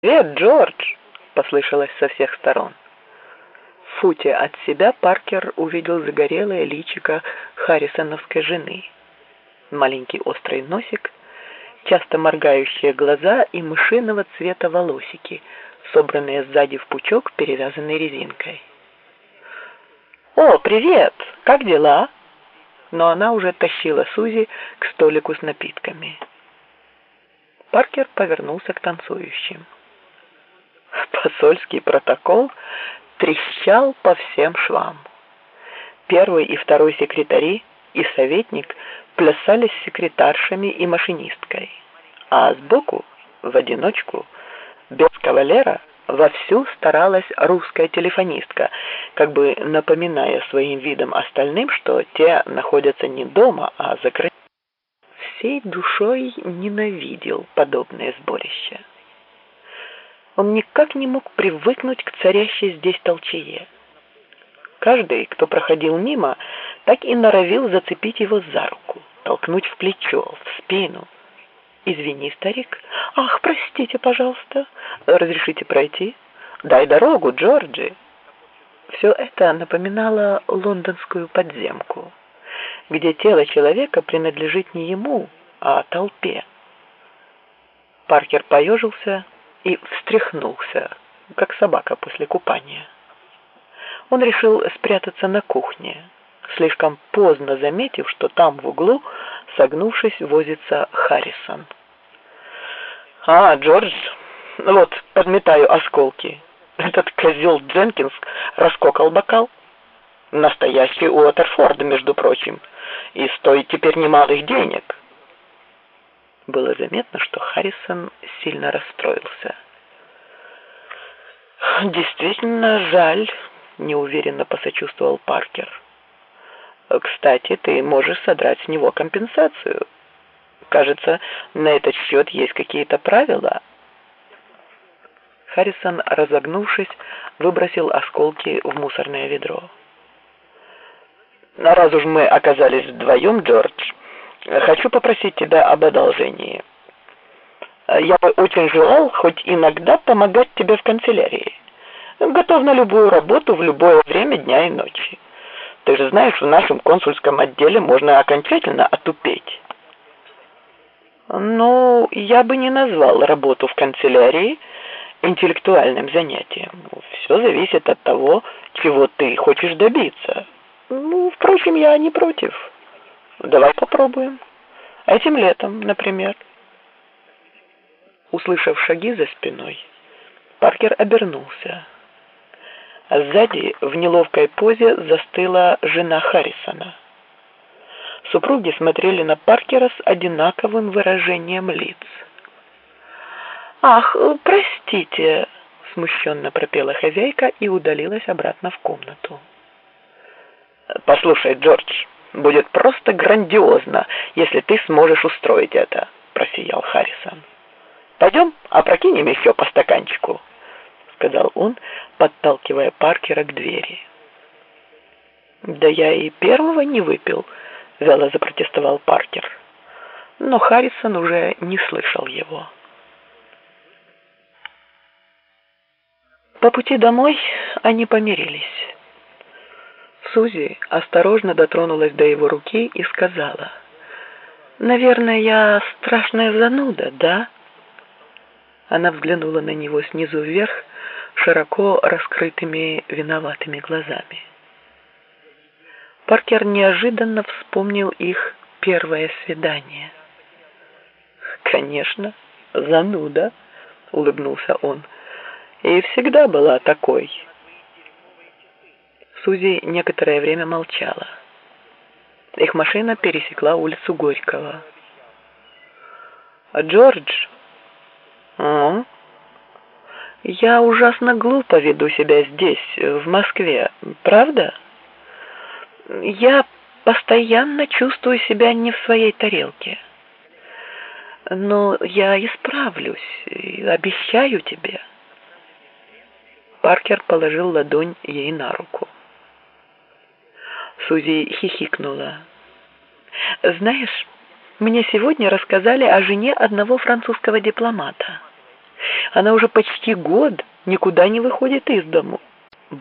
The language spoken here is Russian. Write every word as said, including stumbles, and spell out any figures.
«Привет, Джордж!» — послышалось со всех сторон. В футе от себя Паркер увидел загорелое личико харрисоновской жены. Маленький острый носик, часто моргающие глаза и мышиного цвета волосики, собранные сзади в пучок, перевязанный резинкой. «О, привет! Как дела?» Но она уже тащила Сузи к столику с напитками. Паркер повернулся к танцующим. Посольский протокол трещал по всем швам. Первый и второй секретари и советник плясали с секретаршами и машинисткой, а сбоку, в одиночку, без кавалера, вовсю старалась русская телефонистка, как бы напоминая своим видом остальным, что те находятся не дома, а за границей. Всей душой ненавидел подобное сборище. Он никак не мог привыкнуть к царящей здесь толчее. Каждый, кто проходил мимо, так и норовил зацепить его за руку, толкнуть в плечо, в спину. «Извини, старик. Ах, простите, пожалуйста. Разрешите пройти? Дай дорогу, Джорджи». Все это напоминало лондонскую подземку, где тело человека принадлежит не ему, а толпе. Паркер поежился и встряхнулся, как собака после купания. Он решил спрятаться на кухне, слишком поздно заметив, что там в углу, согнувшись, возится Харрисон. «А, Джордж, вот, подметаю осколки. Этот козел Дженкинс раскокал бокал. Настоящий Уотерфорд, между прочим, и стоит теперь немалых денег». Было заметно, что Харрисон сильно расстроился. «Действительно жаль», — неуверенно посочувствовал Паркер. «Кстати, ты можешь содрать с него компенсацию. Кажется, на этот счет есть какие-то правила». Харрисон, разогнувшись, выбросил осколки в мусорное ведро. «Раз уж мы оказались вдвоем, Джордж, хочу попросить тебя об одолжении. Я бы очень желал хоть иногда помогать тебе в канцелярии. Готов на любую работу в любое время дня и ночи. Ты же знаешь, в нашем консульском отделе можно окончательно отупеть». «Ну, я бы не назвал работу в канцелярии интеллектуальным занятием. Все зависит от того, чего ты хочешь добиться. Ну, впрочем, я не против. Давай попробуем. Этим летом, например». Услышав шаги за спиной, Паркер обернулся. Сзади в неловкой позе застыла жена Харрисона. Супруги смотрели на Паркера с одинаковым выражением лиц. «Ах, простите», — смущенно пропела хозяйка и удалилась обратно в комнату. «Послушай, Джордж, будет просто грандиозно, если ты сможешь устроить это», — просиял Харрисон. «Пойдем, опрокинем еще по стаканчику», — сказал он, подталкивая Паркера к двери. «Да я и первого не выпил», — вяло запротестовал Паркер. Но Харрисон уже не слышал его. По пути домой они помирились. Сузи осторожно дотронулась до его руки и сказала: «Наверное, я страшная зануда, да?» Она взглянула на него снизу вверх широко раскрытыми виноватыми глазами. Паркер неожиданно вспомнил их первое свидание. «Конечно, зануда», — улыбнулся он, — «и всегда была такой». Сузи некоторое время молчала. Их машина пересекла улицу Горького. «Джордж, а? Я ужасно глупо веду себя здесь, в Москве, правда? Я постоянно чувствую себя не в своей тарелке. Но я исправлюсь, обещаю тебе». Паркер положил ладонь ей на руку. Сузи хихикнула. «Знаешь, мне сегодня рассказали о жене одного французского дипломата. Она уже почти год никуда не выходит из дому.